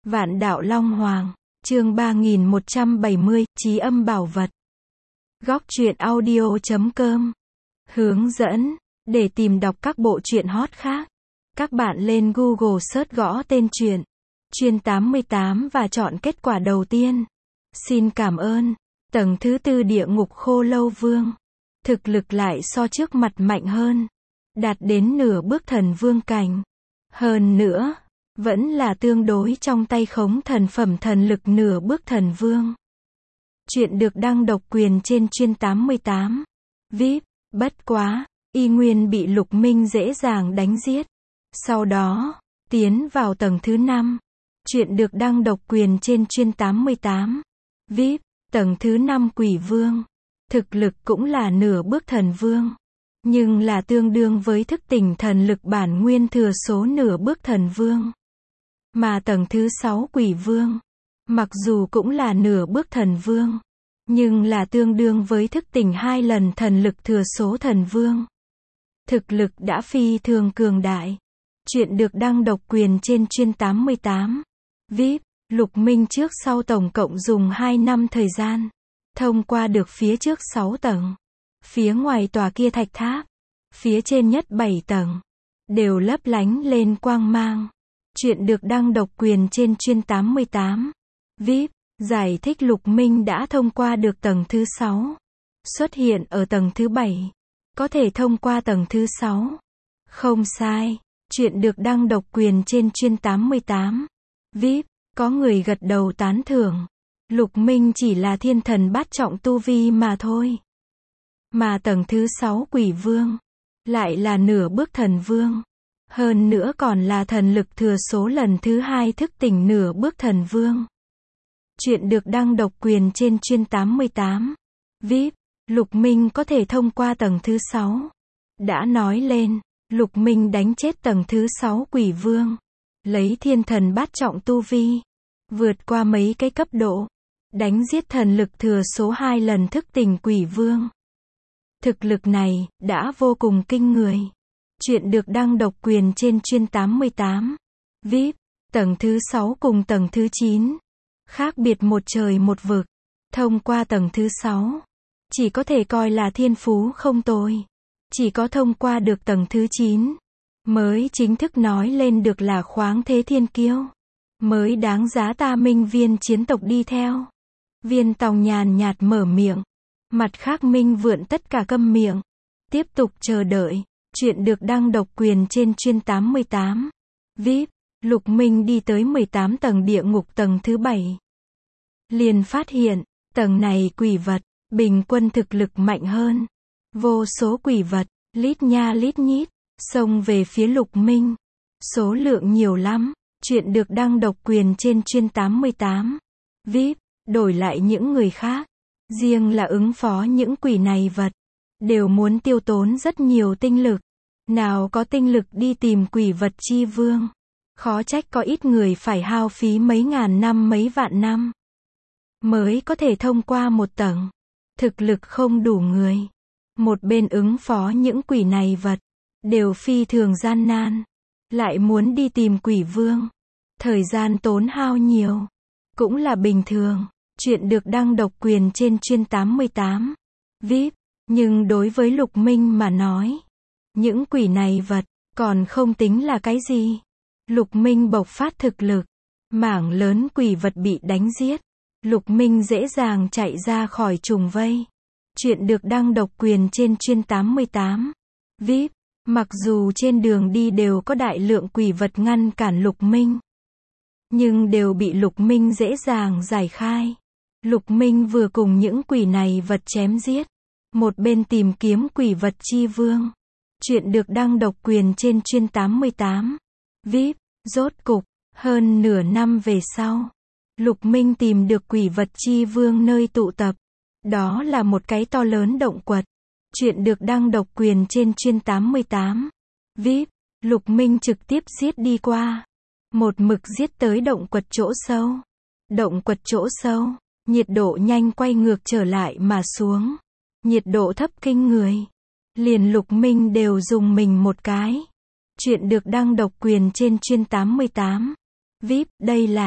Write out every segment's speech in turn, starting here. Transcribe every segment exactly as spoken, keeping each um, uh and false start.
Vạn đạo Long Hoàng, chương ba nghìn một trăm bảy mươi, Trí âm bảo vật. Góc truyện audio chấm com. Hướng dẫn, để tìm đọc các bộ truyện hot khác, các bạn lên Google search gõ tên truyện Chuyên tám mươi tám và chọn kết quả đầu tiên. Xin cảm ơn. Tầng thứ tư địa ngục Khô Lâu Vương. Thực lực lại so trước mặt mạnh hơn, đạt đến nửa bước thần vương cảnh. Hơn nữa, vẫn là tương đối trong tay khống thần phẩm thần lực nửa bước thần vương. Chuyện được đăng độc quyền trên Chuyên tám mươi tám. vê i pê, bất quá, y nguyên bị Lục Minh dễ dàng đánh giết. Sau đó, tiến vào tầng thứ năm. Chuyện được đăng độc quyền trên Chuyên tám mươi tám. vê i pê, tầng thứ năm Quỷ Vương. Thực lực cũng là nửa bước thần vương, nhưng là tương đương với thức tỉnh thần lực bản nguyên thừa số nửa bước thần vương. Mà tầng thứ sáu Quỷ Vương, mặc dù cũng là nửa bước thần vương, nhưng là tương đương với thức tỉnh hai lần thần lực thừa số thần vương. Thực lực đã phi thường cường đại. Chuyện được đăng độc quyền trên Chuyên tám mươi tám. vê i pê, Lục Minh trước sau tổng cộng dùng hai năm thời gian, thông qua được phía trước sáu tầng. Phía ngoài tòa kia thạch tháp, phía trên nhất bảy tầng, đều lấp lánh lên quang mang. Chuyện được đăng độc quyền trên Chuyên tám mươi tám. vê i pê, giải thích Lục Minh đã thông qua được tầng thứ sáu. Xuất hiện ở tầng thứ bảy. Có thể thông qua tầng thứ sáu. Không sai. Chuyện được đăng độc quyền trên Chuyên tám mươi tám. vê i pê, có người gật đầu tán thưởng. Lục Minh chỉ là thiên thần bát trọng tu vi mà thôi. Mà tầng thứ sáu Quỷ Vương, lại là nửa bước thần vương. Hơn nữa còn là thần lực thừa số lần thứ hai thức tỉnh nửa bước thần vương. Chuyện được đăng độc quyền trên Chuyên tám mươi tám. vê i pê, Lục Minh có thể thông qua tầng thứ sáu. Đã nói lên, Lục Minh đánh chết tầng thứ sáu Quỷ Vương. Lấy thiên thần bát trọng tu vi, vượt qua mấy cái cấp độ, đánh giết thần lực thừa số hai lần thức tỉnh Quỷ Vương. Thực lực này, đã vô cùng kinh người. Chuyện được đăng độc quyền trên Chuyên tám mươi tám. vê i pê, tầng thứ sáu cùng tầng thứ chín. Khác biệt một trời một vực. Thông qua tầng thứ sáu, chỉ có thể coi là thiên phú không tồi. Chỉ có thông qua được tầng thứ chín, mới chính thức nói lên được là khoáng thế thiên kiêu. Mới đáng giá ta Minh Viên chiến tộc đi theo. Viên Tòng nhàn nhạt mở miệng. Mặt khác Minh Vượn tất cả câm miệng. Tiếp tục chờ đợi. Chuyện được đăng độc quyền trên Chuyên tám mươi tám. vê i pê, Lục Minh đi tới mười tám tầng địa ngục tầng thứ bảy. Liền phát hiện, tầng này quỷ vật, bình quân thực lực mạnh hơn. Vô số quỷ vật, lít nha lít nhít, xông về phía Lục Minh. Số lượng nhiều lắm. Chuyện được đăng độc quyền trên Chuyên tám mươi tám. vê i pê, đổi lại những người khác, riêng là ứng phó những quỷ này vật, đều muốn tiêu tốn rất nhiều tinh lực. Nào có tinh lực đi tìm quỷ vật chi vương. Khó trách có ít người phải hao phí mấy ngàn năm mấy vạn năm, mới có thể thông qua một tầng. Thực lực không đủ người. Một bên ứng phó những quỷ này vật, đều phi thường gian nan. Lại muốn đi tìm quỷ vương. Thời gian tốn hao nhiều. Cũng là bình thường. Chuyện được đăng độc quyền trên Chuyên tám mươi tám. vê i pê, nhưng đối với Lục Minh mà nói, những quỷ này vật, còn không tính là cái gì. Lục Minh bộc phát thực lực. Mảng lớn quỷ vật bị đánh giết. Lục Minh dễ dàng chạy ra khỏi trùng vây. Chuyện được đăng độc quyền trên Chuyên tám mươi tám. vê i pê, mặc dù trên đường đi đều có đại lượng quỷ vật ngăn cản Lục Minh, nhưng đều bị Lục Minh dễ dàng giải khai. Lục Minh vừa cùng những quỷ này vật chém giết, một bên tìm kiếm quỷ vật chi vương. Chuyện được đăng độc quyền trên Chuyên tám mươi tám. vê i pê, rốt cục, hơn nửa năm về sau, Lục Minh tìm được quỷ vật chi vương nơi tụ tập. Đó là một cái to lớn động quật. Chuyện được đăng độc quyền trên Chuyên tám mươi tám. vê i pê, Lục Minh trực tiếp giết đi qua. Một mực giết tới động quật chỗ sâu. Động quật chỗ sâu, nhiệt độ nhanh quay ngược trở lại mà xuống. Nhiệt độ thấp kinh người. Liền Lục Minh đều dùng mình một cái. Chuyện được đăng độc quyền trên Chuyên tám mươi tám. vê i pê, đây là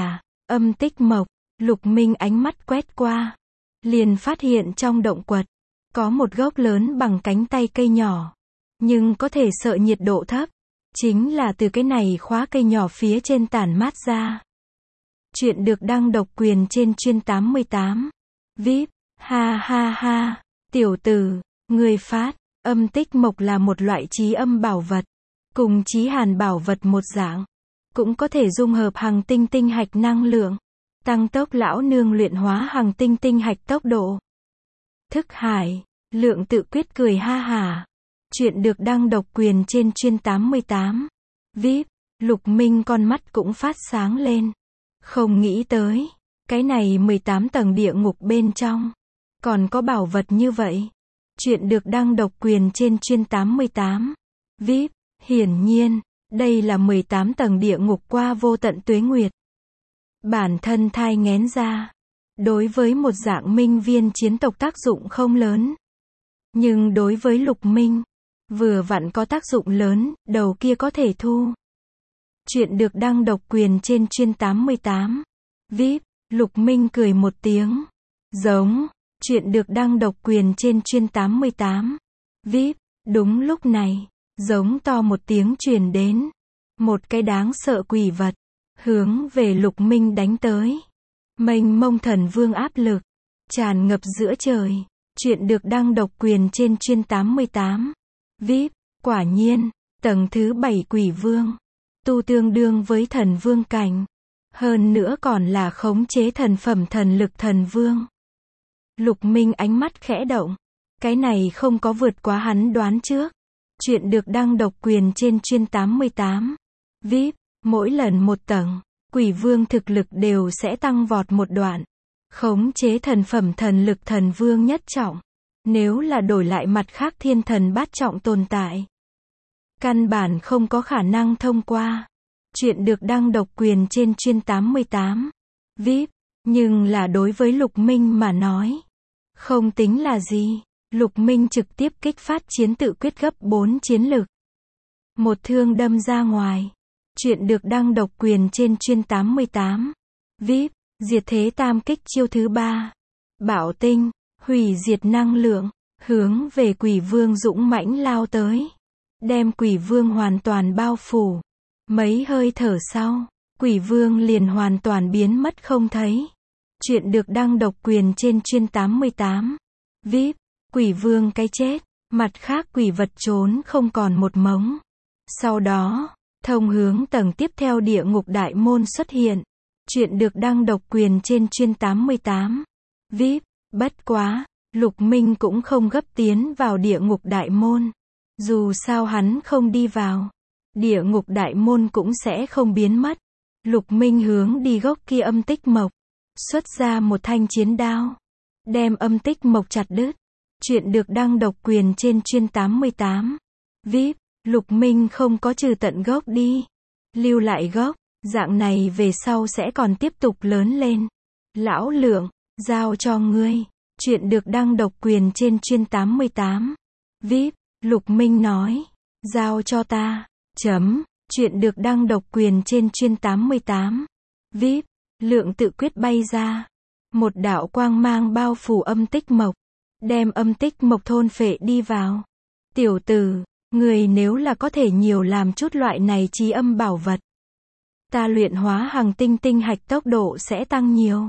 Âm tích mộc, Lục Minh ánh mắt quét qua. Liền phát hiện trong động quật, có một gốc lớn bằng cánh tay cây nhỏ. Nhưng có thể sợ nhiệt độ thấp. Chính là từ cái này khóa cây nhỏ phía trên tản mát ra. Chuyện được đăng độc quyền trên chuyên tám mươi tám. vê i pê, ha ha ha, tiểu tử, người phát, âm tích mộc là một loại trí âm bảo vật. Cùng trí hàn bảo vật một dạng. Cũng có thể dung hợp hằng tinh tinh hạch năng lượng. Tăng tốc lão nương luyện hóa hằng tinh tinh hạch tốc độ. Thức hải, Lượng Tự Quyết cười ha hả. Chuyện được đăng độc quyền trên chuyên tám mươi tám. vê i pê, Lục Minh con mắt cũng phát sáng lên. Không nghĩ tới, cái này mười tám tầng địa ngục bên trong. Còn có bảo vật như vậy. Chuyện được đăng độc quyền trên chuyên tám mươi tám. vê i pê, hiển nhiên, đây là mười tám tầng địa ngục qua vô tận tuế nguyệt. Bản thân thai nghén ra. Đối với một dạng minh viên chiến tộc tác dụng không lớn. Nhưng đối với Lục Minh, vừa vặn có tác dụng lớn, đầu kia có thể thu. Chuyện được đăng độc quyền trên chuyên tám mươi tám. vê i pê, Lục Minh cười một tiếng. Giống, chuyện được đăng độc quyền trên chuyên tám mươi tám. vê i pê, đúng lúc này, giống to một tiếng truyền đến. Một cái đáng sợ quỷ vật, hướng về Lục Minh đánh tới. Mênh mông thần vương áp lực, tràn ngập giữa trời. Chuyện được đăng độc quyền trên chuyên tám mươi tám. vê i pê, quả nhiên, tầng thứ bảy quỷ vương. Tu tương đương với thần vương cảnh. Hơn nữa còn là khống chế thần phẩm thần lực thần vương. Lục Minh ánh mắt khẽ động. Cái này không có vượt quá hắn đoán trước. Chuyện được đăng độc quyền trên chuyên tám mươi tám. vê i pê, mỗi lần một tầng, quỷ vương thực lực đều sẽ tăng vọt một đoạn. Khống chế thần phẩm thần lực thần vương nhất trọng. Nếu là đổi lại mặt khác thiên thần bát trọng tồn tại, căn bản không có khả năng thông qua. Chuyện được đăng độc quyền trên chuyên tám mươi tám. vê i pê, nhưng là đối với Lục Minh mà nói, không tính là gì. Lục Minh trực tiếp kích phát chiến tự quyết gấp bốn chiến lực. Một thương đâm ra ngoài. Chuyện được đăng độc quyền trên chuyên tám mươi tám. vê i pê, diệt thế tam kích chiêu thứ ba. Bảo tinh, hủy diệt năng lượng, hướng về quỷ vương dũng mãnh lao tới. Đem quỷ vương hoàn toàn bao phủ. Mấy hơi thở sau, quỷ vương liền hoàn toàn biến mất không thấy. Chuyện được đăng độc quyền trên chuyên tám mươi tám. vê i pê, quỷ vương cái chết, mặt khác quỷ vật trốn không còn một mống. Sau đó, thông hướng tầng tiếp theo địa ngục đại môn xuất hiện. Chuyện được đăng độc quyền trên chuyên tám mươi tám. vê i pê, bất quá, Lục Minh cũng không gấp tiến vào địa ngục đại môn. Dù sao hắn không đi vào, địa ngục đại môn cũng sẽ không biến mất. Lục Minh hướng đi gốc kia âm tích mộc, xuất ra một thanh chiến đao, đem âm tích mộc chặt đứt. Chuyện được đăng độc quyền trên chuyên tám mươi tám. vê i pê, Lục Minh không có trừ tận gốc đi, lưu lại gốc, dạng này về sau sẽ còn tiếp tục lớn lên. Lão Lượng, giao cho ngươi. Chuyện được đăng độc quyền trên chuyên tám mươi tám. vê i pê, Lục Minh nói, giao cho ta. Chấm, chuyện được đăng độc quyền trên chuyên tám mươi tám. vê i pê, Lượng Tự Quyết bay ra. Một đạo quang mang bao phủ âm tích mộc, đem âm tích mộc thôn phệ đi vào. Tiểu tử, người nếu là có thể nhiều làm chút loại này trí âm bảo vật, ta luyện hóa hằng tinh tinh hạch tốc độ sẽ tăng nhiều.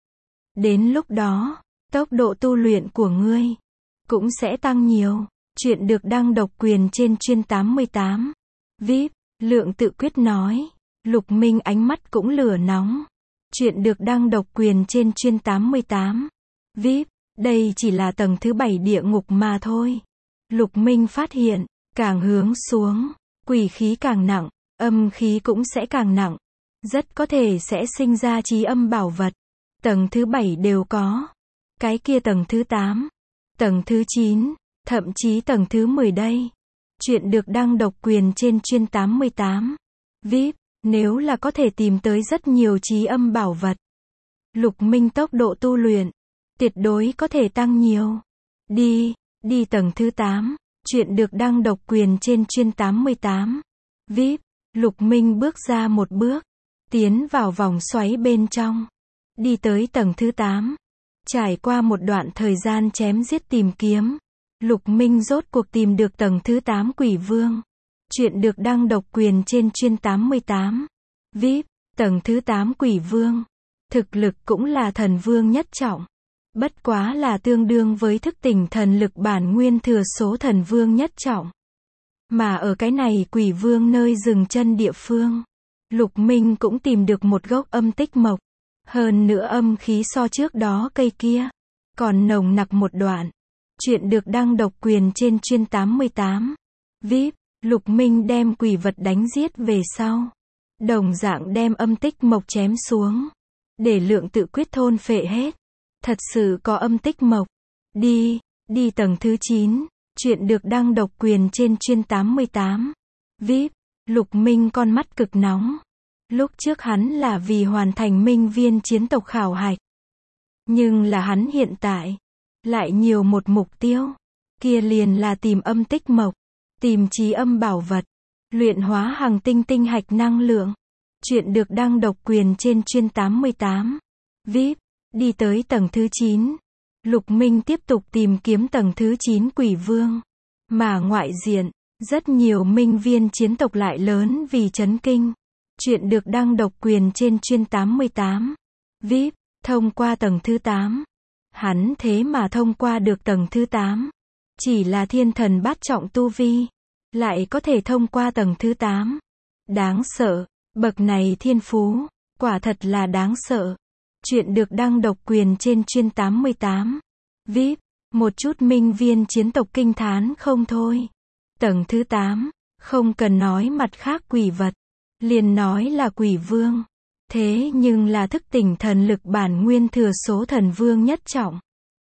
Đến lúc đó, tốc độ tu luyện của ngươi cũng sẽ tăng nhiều. Chuyện được đăng độc quyền trên chuyên tám mươi tám. vê i pê, Lượng Tự Quyết nói. Lục Minh ánh mắt cũng lửa nóng. Chuyện được đăng độc quyền trên chuyên tám mươi tám. vê i pê, đây chỉ là tầng thứ bảy địa ngục mà thôi. Lục Minh phát hiện, càng hướng xuống, quỷ khí càng nặng, âm khí cũng sẽ càng nặng. Rất có thể sẽ sinh ra trí âm bảo vật. Tầng thứ bảy đều có. Cái kia tầng thứ tám, tầng thứ chín, thậm chí tầng thứ mười đây. Chuyện được đăng độc quyền trên chuyên tám mươi tám. vê i pê, nếu là có thể tìm tới rất nhiều trí âm bảo vật, Lục Minh tốc độ tu luyện tuyệt đối có thể tăng nhiều. Đi, đi tầng thứ tám. Chuyện được đăng độc quyền trên chuyên tám mươi tám. vê i pê, Lục Minh bước ra một bước. tiến vào vòng xoáy bên trong, đi tới tầng thứ tám. Trải qua một đoạn thời gian chém giết tìm kiếm, Lục Minh rốt cuộc tìm được tầng thứ tám Quỷ Vương. Chuyện được đăng độc quyền trên chuyên tám mươi tám. vê i pê, tầng thứ tám Quỷ Vương. Thực lực cũng là thần vương nhất trọng. Bất quá là tương đương với thức tỉnh thần lực bản nguyên thừa số thần vương nhất trọng. Mà ở cái này Quỷ Vương nơi dừng chân địa phương, Lục Minh cũng tìm được một gốc âm tích mộc. Hơn nữa âm khí so trước đó cây kia còn nồng nặc một đoạn. Chuyện được đăng độc quyền trên chuyên tám mươi tám. vê i pê, Lục Minh đem quỷ vật đánh giết về sau, đồng dạng đem âm tích mộc chém xuống, để lượng tự quyết thôn phệ hết. Thật sự có âm tích mộc. Đi, đi tầng thứ chín. Chuyện được đăng độc quyền trên chuyên tám mươi tám. vê i pê, Lục Minh con mắt cực nóng. Lúc trước hắn là vì hoàn thành minh viên chiến tộc khảo hạch. Nhưng là hắn hiện tại lại nhiều một mục tiêu. Kia liền là tìm âm tích mộc, tìm trí âm bảo vật, luyện hóa hằng tinh tinh hạch năng lượng. Chuyện được đăng độc quyền trên chuyên tám mươi tám. vê i pê, đi tới tầng thứ chín. Lục Minh tiếp tục tìm kiếm tầng thứ chín Quỷ Vương. Mà ngoại diện, rất nhiều minh viên chiến tộc lại lớn vì chấn kinh. Chuyện được đăng độc quyền trên chuyên tám mươi tám. vê i pê, thông qua tầng thứ tám. Hắn thế mà thông qua được tầng thứ tám. Chỉ là thiên thần bát trọng tu vi, lại có thể thông qua tầng thứ tám. Đáng sợ, bậc này thiên phú, quả thật là đáng sợ. Chuyện được đăng độc quyền trên chuyên tám mươi tám. vê i pê, một chút minh viên chiến tộc kinh thán không thôi. Tầng thứ tám, không cần nói mặt khác quỷ vật, liền nói là Quỷ Vương. Thế nhưng là thức tỉnh thần lực bản nguyên thừa số thần vương nhất trọng.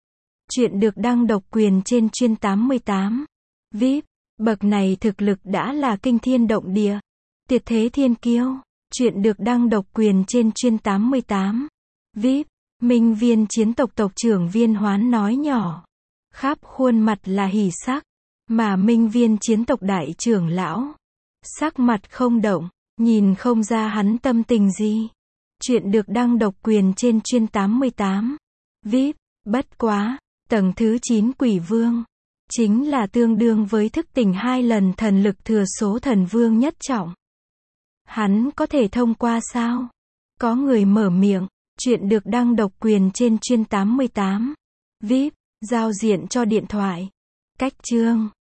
Chuyện được đăng độc quyền trên chuyên tám mươi tám. vê i pê, bậc này thực lực đã là kinh thiên động địa, tuyệt thế thiên kiêu. Chuyện được đăng độc quyền trên chuyên tám mươi tám. vê i pê, minh viên chiến tộc tộc trưởng Viên Hoán nói nhỏ, khắp khuôn mặt là hỉ sắc. Mà minh viên chiến tộc đại trưởng lão, sắc mặt không động, nhìn không ra hắn tâm tình gì. Chuyện được đăng độc quyền trên chuyên tám mươi tám. vê i pê, bất quá, tầng thứ chín Quỷ Vương, chính là tương đương với thức tỉnh hai lần thần lực thừa số thần vương nhất trọng. Hắn có thể thông qua sao? Có người mở miệng. Chuyện được đăng độc quyền trên chuyên tám mươi tám. vê i pê, giao diện cho điện thoại. Cách chương